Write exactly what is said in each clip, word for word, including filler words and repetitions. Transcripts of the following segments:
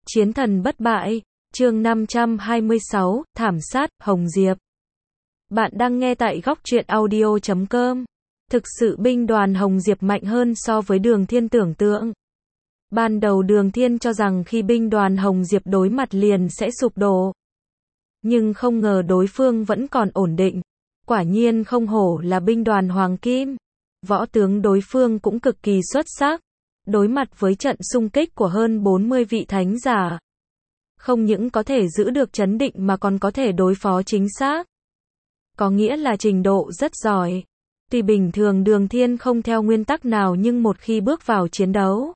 Chiến thần bất bại, chương năm trăm hai mươi sáu, thảm sát, Hồng Diệp. Bạn đang nghe tại góc truyện audio chấm com. Thực sự binh đoàn Hồng Diệp mạnh hơn so với Đường Thiên tưởng tượng. Ban đầu Đường Thiên cho rằng khi binh đoàn Hồng Diệp đối mặt liền sẽ sụp đổ. Nhưng không ngờ đối phương vẫn còn ổn định. Quả nhiên không hổ là binh đoàn Hoàng Kim. Võ tướng đối phương cũng cực kỳ xuất sắc. Đối mặt với trận xung kích của hơn bốn mươi vị thánh giả, không những có thể giữ được trấn định mà còn có thể đối phó chính xác. Có nghĩa là trình độ rất giỏi. Tuy bình thường Đường Thiên không theo nguyên tắc nào nhưng một khi bước vào chiến đấu,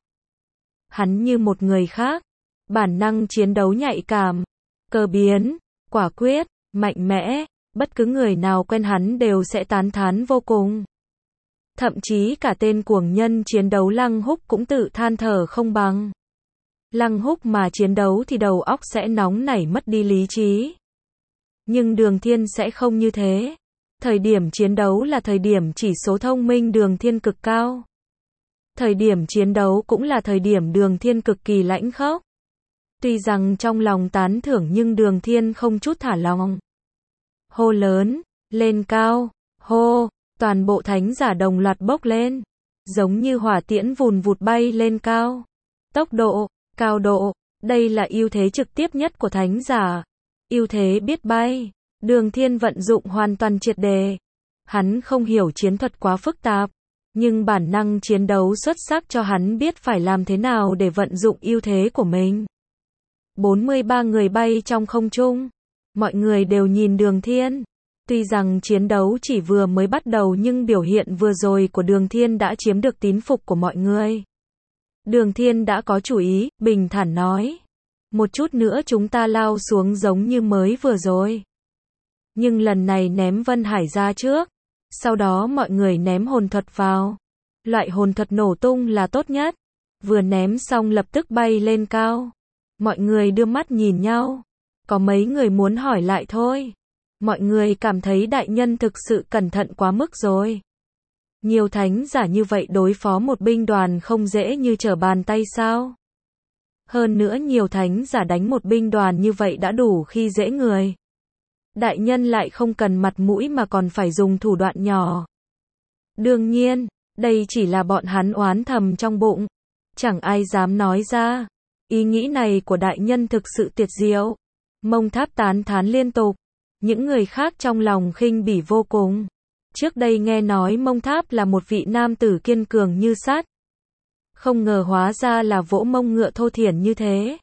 hắn như một người khác. Bản năng chiến đấu nhạy cảm, cơ biến, quả quyết, mạnh mẽ, bất cứ người nào quen hắn đều sẽ tán thán vô cùng. Thậm chí cả tên cuồng nhân chiến đấu Lăng Húc cũng tự than thở không bằng. Lăng Húc mà chiến đấu thì đầu óc sẽ nóng nảy mất đi lý trí. Nhưng Đường Thiên sẽ không như thế. Thời điểm chiến đấu là thời điểm chỉ số thông minh Đường Thiên cực cao. Thời điểm chiến đấu cũng là thời điểm Đường Thiên cực kỳ lãnh khốc. Tuy rằng trong lòng tán thưởng nhưng Đường Thiên không chút thả lỏng. Hô lớn, lên cao, hô. Toàn bộ thánh giả đồng loạt bốc lên, giống như hỏa tiễn vùn vụt bay lên cao. Tốc độ, cao độ, đây là ưu thế trực tiếp nhất của thánh giả. Ưu thế biết bay, Đường Thiên vận dụng hoàn toàn triệt đề. Hắn không hiểu chiến thuật quá phức tạp, nhưng bản năng chiến đấu xuất sắc cho hắn biết phải làm thế nào để vận dụng ưu thế của mình. bốn mươi ba người bay trong không trung, mọi người đều nhìn Đường Thiên. Tuy rằng chiến đấu chỉ vừa mới bắt đầu nhưng biểu hiện vừa rồi của Đường Thiên đã chiếm được tín phục của mọi người. Đường Thiên đã có chủ ý, bình thản nói. Một chút nữa chúng ta lao xuống giống như mới vừa rồi. Nhưng lần này ném Vân Hải ra trước. Sau đó mọi người ném hồn thuật vào. Loại hồn thuật nổ tung là tốt nhất. Vừa ném xong lập tức bay lên cao. Mọi người đưa mắt nhìn nhau. Có mấy người muốn hỏi lại thôi. Mọi người cảm thấy đại nhân thực sự cẩn thận quá mức rồi. Nhiều thánh giả như vậy đối phó một binh đoàn không dễ như trở bàn tay sao? Hơn nữa nhiều thánh giả đánh một binh đoàn như vậy đã đủ khi dễ người. Đại nhân lại không cần mặt mũi mà còn phải dùng thủ đoạn nhỏ. Đương nhiên, đây chỉ là bọn hắn oán thầm trong bụng. Chẳng ai dám nói ra. Ý nghĩ này của đại nhân thực sự tuyệt diệu. Mông Tháp tán thán liên tục. Những người khác trong lòng khinh bỉ vô cùng. Trước đây nghe nói Mông Tháp là một vị nam tử kiên cường như sắt. Không ngờ hóa ra là vỗ mông ngựa thô thiển như thế.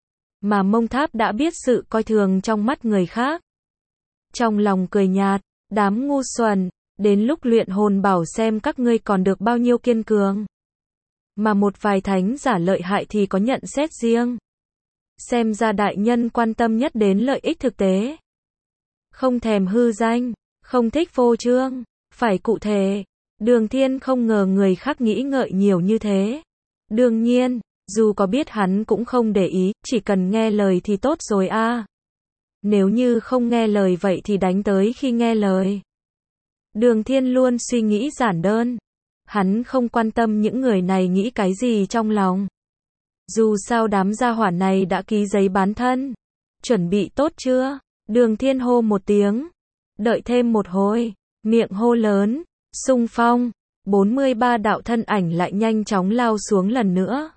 Mà Mông Tháp đã biết sự coi thường trong mắt người khác. Trong lòng cười nhạt, đám ngu xuẩn, đến lúc luyện hồn bảo xem các ngươi còn được bao nhiêu kiên cường. Mà một vài thánh giả lợi hại thì có nhận xét riêng. Xem ra đại nhân quan tâm nhất đến lợi ích thực tế. Không thèm hư danh, không thích phô trương, phải cụ thể. Đường Thiên không ngờ người khác nghĩ ngợi nhiều như thế. Đương nhiên, dù có biết hắn cũng không để ý, chỉ cần nghe lời thì tốt rồi a. À. Nếu như không nghe lời vậy thì đánh tới khi nghe lời. Đường Thiên luôn suy nghĩ giản đơn. Hắn không quan tâm những người này nghĩ cái gì trong lòng. Dù sao đám gia hỏa này đã ký giấy bán thân. Chuẩn bị tốt chưa? Đường Thiên hô một tiếng. Đợi thêm một hồi. Miệng hô lớn. Xung phong. bốn mươi ba đạo thân ảnh lại nhanh chóng lao xuống lần nữa.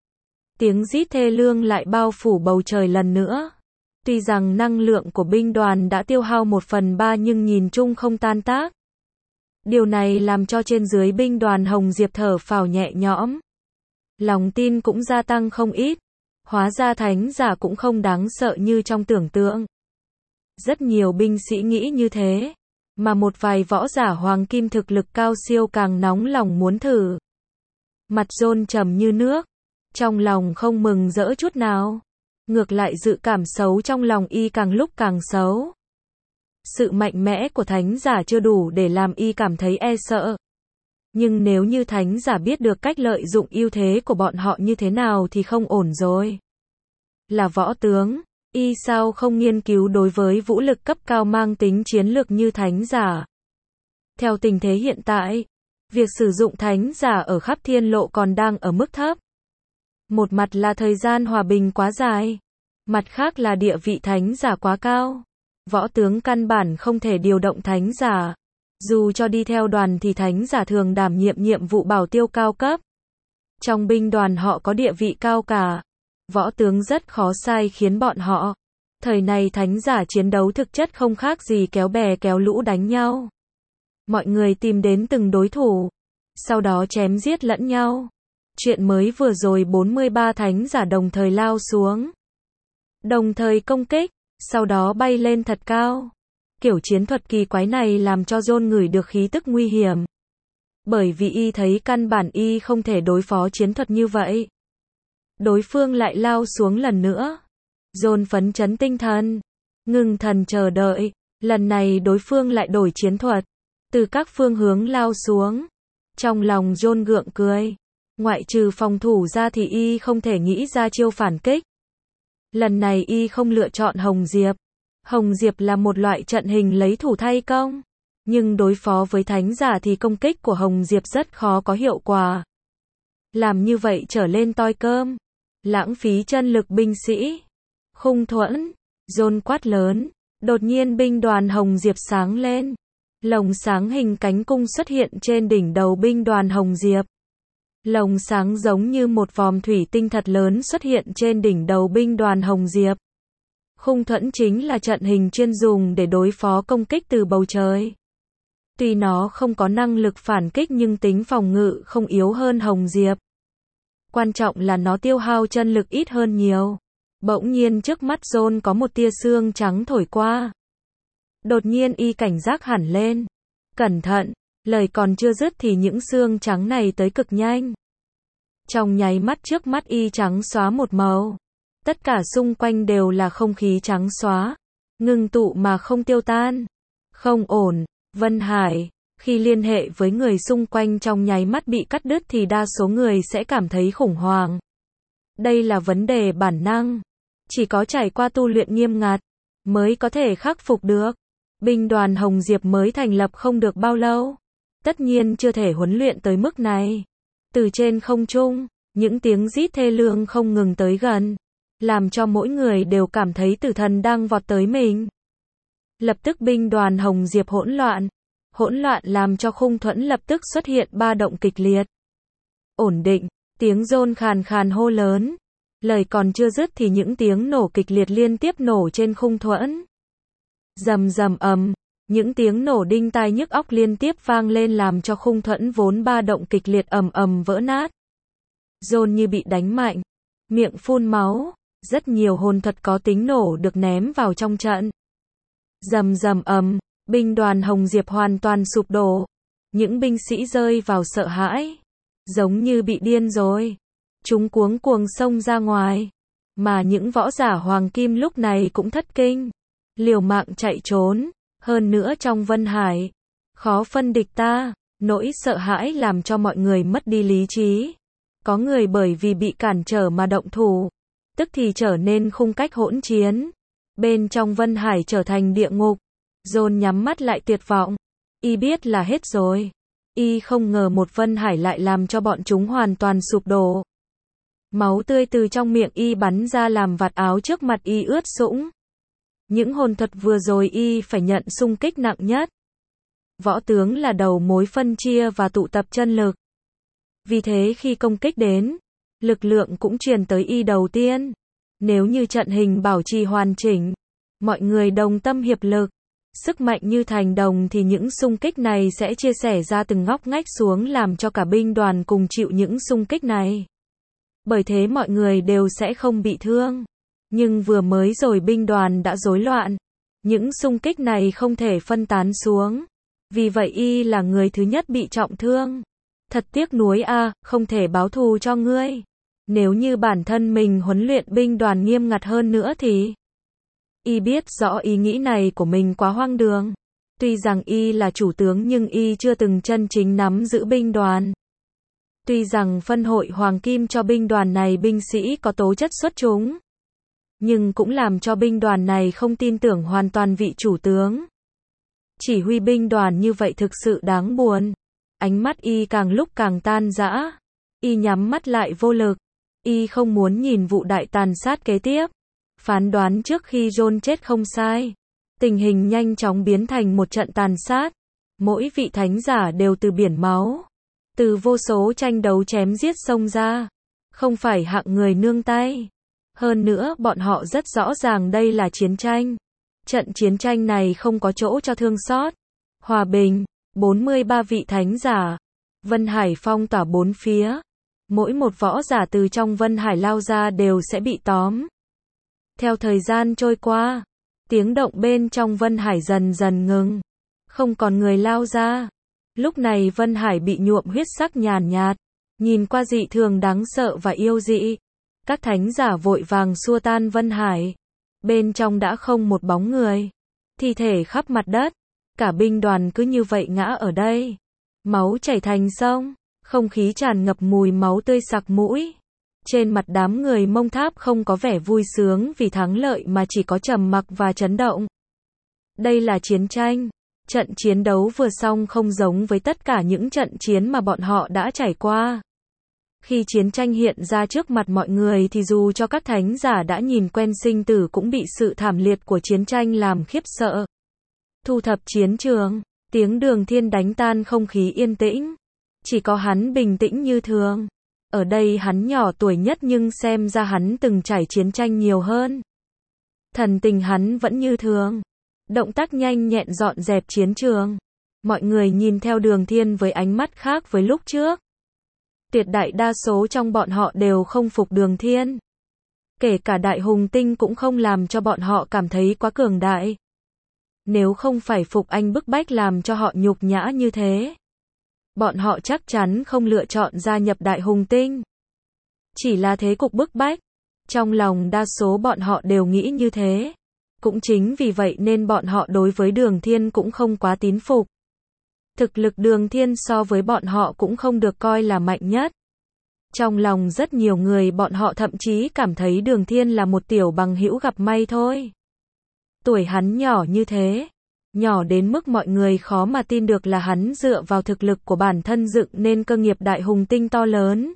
Tiếng rít thê lương lại bao phủ bầu trời lần nữa. Tuy rằng năng lượng của binh đoàn đã tiêu hao một phần ba nhưng nhìn chung không tan tác. Điều này làm cho trên dưới binh đoàn Hồng Diệp thở phào nhẹ nhõm. Lòng tin cũng gia tăng không ít. Hóa ra thánh giả cũng không đáng sợ như trong tưởng tượng. Rất nhiều binh sĩ nghĩ như thế, mà một vài võ giả hoàng kim thực lực cao siêu càng nóng lòng muốn thử. Mặt John trầm như nước, trong lòng không mừng rỡ chút nào, ngược lại dự cảm xấu trong lòng y càng lúc càng xấu. Sự mạnh mẽ của thánh giả chưa đủ để làm y cảm thấy e sợ. Nhưng nếu như thánh giả biết được cách lợi dụng ưu thế của bọn họ như thế nào thì không ổn rồi. Là võ tướng, y sao không nghiên cứu đối với vũ lực cấp cao mang tính chiến lược như thánh giả. Theo tình thế hiện tại, việc sử dụng thánh giả ở khắp thiên lộ còn đang ở mức thấp. Một mặt là thời gian hòa bình quá dài, mặt khác là địa vị thánh giả quá cao. Võ tướng căn bản không thể điều động thánh giả. Dù cho đi theo đoàn thì thánh giả thường đảm nhiệm nhiệm vụ bảo tiêu cao cấp. Trong binh đoàn họ có địa vị cao cả. Võ tướng rất khó sai khiến bọn họ. Thời này thánh giả chiến đấu thực chất không khác gì kéo bè kéo lũ đánh nhau. Mọi người tìm đến từng đối thủ, sau đó chém giết lẫn nhau. Chuyện mới vừa rồi bốn mươi ba thánh giả đồng thời lao xuống, đồng thời công kích, sau đó bay lên thật cao. Kiểu chiến thuật kỳ quái này làm cho John ngửi được khí tức nguy hiểm. Bởi vì y thấy căn bản y không thể đối phó chiến thuật như vậy. Đối phương lại lao xuống lần nữa. John phấn chấn tinh thần, ngưng thần chờ đợi. Lần này đối phương lại đổi chiến thuật, từ các phương hướng lao xuống. Trong lòng John gượng cười. Ngoại trừ phòng thủ ra thì y không thể nghĩ ra chiêu phản kích. Lần này y không lựa chọn Hồng Diệp. Hồng Diệp là một loại trận hình lấy thủ thay công. Nhưng đối phó với thánh giả thì công kích của Hồng Diệp rất khó có hiệu quả. Làm như vậy trở lên toi cơm. Lãng phí chân lực binh sĩ. Khung thuẫn. John quát lớn. Đột nhiên binh đoàn Hồng Diệp sáng lên. Lồng sáng hình cánh cung xuất hiện trên đỉnh đầu binh đoàn Hồng Diệp. Lồng sáng giống như một vòm thủy tinh thật lớn xuất hiện trên đỉnh đầu binh đoàn Hồng Diệp. Khung thuẫn chính là trận hình chuyên dùng để đối phó công kích từ bầu trời. Tuy nó không có năng lực phản kích nhưng tính phòng ngự không yếu hơn Hồng Diệp. Quan trọng là nó tiêu hao chân lực ít hơn nhiều. Bỗng nhiên trước mắt John có một tia sương trắng thổi qua. Đột nhiên y cảnh giác hẳn lên. Cẩn thận, lời còn chưa dứt thì những sương trắng này tới cực nhanh. Trong nháy mắt trước mắt y trắng xóa một màu. Tất cả xung quanh đều là không khí trắng xóa, ngưng tụ mà không tiêu tan. Không ổn, Vân Hải, khi liên hệ với người xung quanh trong nháy mắt bị cắt đứt thì đa số người sẽ cảm thấy khủng hoảng. Đây là vấn đề bản năng, chỉ có trải qua tu luyện nghiêm ngặt mới có thể khắc phục được. Binh đoàn Hồng Diệp mới thành lập không được bao lâu, tất nhiên chưa thể huấn luyện tới mức này. Từ trên không trung, những tiếng rít thê lương không ngừng tới gần, làm cho mỗi người đều cảm thấy tử thần đang vọt tới mình. Lập tức binh đoàn Hồng Diệp hỗn loạn. Hỗn loạn làm cho khung thuẫn lập tức xuất hiện ba động kịch liệt. Ổn định, tiếng John khàn khàn hô lớn. Lời còn chưa dứt thì những tiếng nổ kịch liệt liên tiếp nổ trên khung thuẫn. Rầm rầm ầm, những tiếng nổ đinh tai nhức óc liên tiếp vang lên làm cho khung thuẫn vốn ba động kịch liệt ầm ầm vỡ nát. John như bị đánh mạnh, miệng phun máu, rất nhiều hồn thuật có tính nổ được ném vào trong trận. Rầm rầm ầm, binh đoàn Hồng Diệp hoàn toàn sụp đổ. Những binh sĩ rơi vào sợ hãi, giống như bị điên rồi. Chúng cuống cuồng xông ra ngoài, mà những võ giả hoàng kim lúc này cũng thất kinh, liều mạng chạy trốn. Hơn nữa trong Vân Hải, khó phân địch ta, nỗi sợ hãi làm cho mọi người mất đi lý trí. Có người bởi vì bị cản trở mà động thủ, tức thì trở nên khung cách hỗn chiến. Bên trong Vân Hải trở thành địa ngục. John nhắm mắt lại tuyệt vọng. Y biết là hết rồi. Y không ngờ một Vân Hải lại làm cho bọn chúng hoàn toàn sụp đổ. Máu tươi từ trong miệng y bắn ra làm vạt áo trước mặt y ướt sũng. Những hồn thuật vừa rồi y phải nhận xung kích nặng nhất. Võ tướng là đầu mối phân chia và tụ tập chân lực. Vì thế khi công kích đến, lực lượng cũng truyền tới y đầu tiên. Nếu như trận hình bảo trì hoàn chỉnh, mọi người đồng tâm hiệp lực, sức mạnh như thành đồng thì những xung kích này sẽ chia sẻ ra từng ngóc ngách xuống làm cho cả binh đoàn cùng chịu những xung kích này. Bởi thế mọi người đều sẽ không bị thương. Nhưng vừa mới rồi binh đoàn đã rối loạn. Những xung kích này không thể phân tán xuống. Vì vậy y là người thứ nhất bị trọng thương. Thật tiếc nuối a, không thể báo thù cho ngươi. Nếu như bản thân mình huấn luyện binh đoàn nghiêm ngặt hơn nữa thì... Y biết rõ ý nghĩ này của mình quá hoang đường. Tuy rằng y là chủ tướng nhưng y chưa từng chân chính nắm giữ binh đoàn. Tuy rằng phân hội Hoàng Kim cho binh đoàn này binh sĩ có tố chất xuất chúng, nhưng cũng làm cho binh đoàn này không tin tưởng hoàn toàn vị chủ tướng. Chỉ huy binh đoàn như vậy thực sự đáng buồn. Ánh mắt y càng lúc càng tan rã. Y nhắm mắt lại vô lực. Y không muốn nhìn vụ đại tàn sát kế tiếp. Phán đoán trước khi John chết không sai. Tình hình nhanh chóng biến thành một trận tàn sát. Mỗi vị thánh giả đều từ biển máu, từ vô số tranh đấu chém giết xông ra. Không phải hạng người nương tay. Hơn nữa bọn họ rất rõ ràng đây là chiến tranh. Trận chiến tranh này không có chỗ cho thương xót. Hòa bình, bốn mươi ba vị thánh giả. Vân Hải phong tỏa bốn phía. Mỗi một võ giả từ trong Vân Hải lao ra đều sẽ bị tóm. Theo thời gian trôi qua, tiếng động bên trong Vân Hải dần dần ngừng. Không còn người lao ra. Lúc này Vân Hải bị nhuộm huyết sắc nhàn nhạt, nhìn qua dị thường đáng sợ và yêu dị. Các thánh giả vội vàng xua tan Vân Hải. Bên trong đã không một bóng người. Thi thể khắp mặt đất. Cả binh đoàn cứ như vậy ngã ở đây. Máu chảy thành sông. Không khí tràn ngập mùi máu tươi sặc mũi. Trên mặt đám người Mông Tháp không có vẻ vui sướng vì thắng lợi mà chỉ có trầm mặc và chấn động. Đây là chiến tranh. Trận chiến đấu vừa xong không giống với tất cả những trận chiến mà bọn họ đã trải qua. Khi chiến tranh hiện ra trước mặt mọi người thì dù cho các thánh giả đã nhìn quen sinh tử cũng bị sự thảm liệt của chiến tranh làm khiếp sợ. Thu thập chiến trường, tiếng Đường Thiên đánh tan không khí yên tĩnh. Chỉ có hắn bình tĩnh như thường. Ở đây hắn nhỏ tuổi nhất nhưng xem ra hắn từng trải chiến tranh nhiều hơn. Thần tình hắn vẫn như thường. Động tác nhanh nhẹn dọn dẹp chiến trường. Mọi người nhìn theo Đường Thiên với ánh mắt khác với lúc trước. Tuyệt đại đa số trong bọn họ đều không phục Đường Thiên. Kể cả Đại Hùng Tinh cũng không làm cho bọn họ cảm thấy quá cường đại. Nếu không phải phục anh bức bách làm cho họ nhục nhã như thế, bọn họ chắc chắn không lựa chọn gia nhập Đại Hùng Tinh. Chỉ là thế cục bức bách. Trong lòng đa số bọn họ đều nghĩ như thế. Cũng chính vì vậy nên bọn họ đối với Đường Thiên cũng không quá tín phục. Thực lực Đường Thiên so với bọn họ cũng không được coi là mạnh nhất. Trong lòng rất nhiều người bọn họ thậm chí cảm thấy Đường Thiên là một tiểu bằng hữu gặp may thôi. Tuổi hắn nhỏ như thế. Nhỏ đến mức mọi người khó mà tin được là hắn dựa vào thực lực của bản thân dựng nên cơ nghiệp Đại Hùng Tinh to lớn.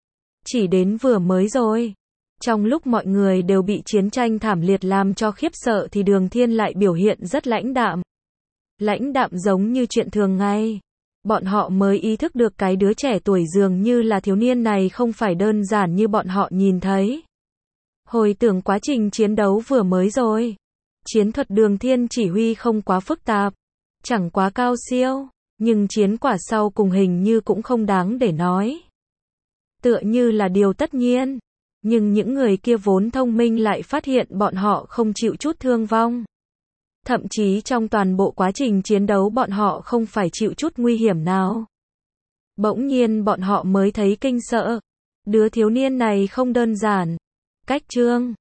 Chỉ đến vừa mới rồi. Trong lúc mọi người đều bị chiến tranh thảm liệt làm cho khiếp sợ thì Đường Thiên lại biểu hiện rất lãnh đạm. Lãnh đạm giống như chuyện thường ngày. Bọn họ mới ý thức được cái đứa trẻ tuổi dường như là thiếu niên này không phải đơn giản như bọn họ nhìn thấy. Hồi tưởng quá trình chiến đấu vừa mới rồi. Chiến thuật Đường Thiên chỉ huy không quá phức tạp. Chẳng quá cao siêu. Nhưng chiến quả sau cùng hình như cũng không đáng để nói. Tựa như là điều tất nhiên. Nhưng những người kia vốn thông minh lại phát hiện bọn họ không chịu chút thương vong. Thậm chí trong toàn bộ quá trình chiến đấu bọn họ không phải chịu chút nguy hiểm nào. Bỗng nhiên bọn họ mới thấy kinh sợ. Đứa thiếu niên này không đơn giản. Cách Trương,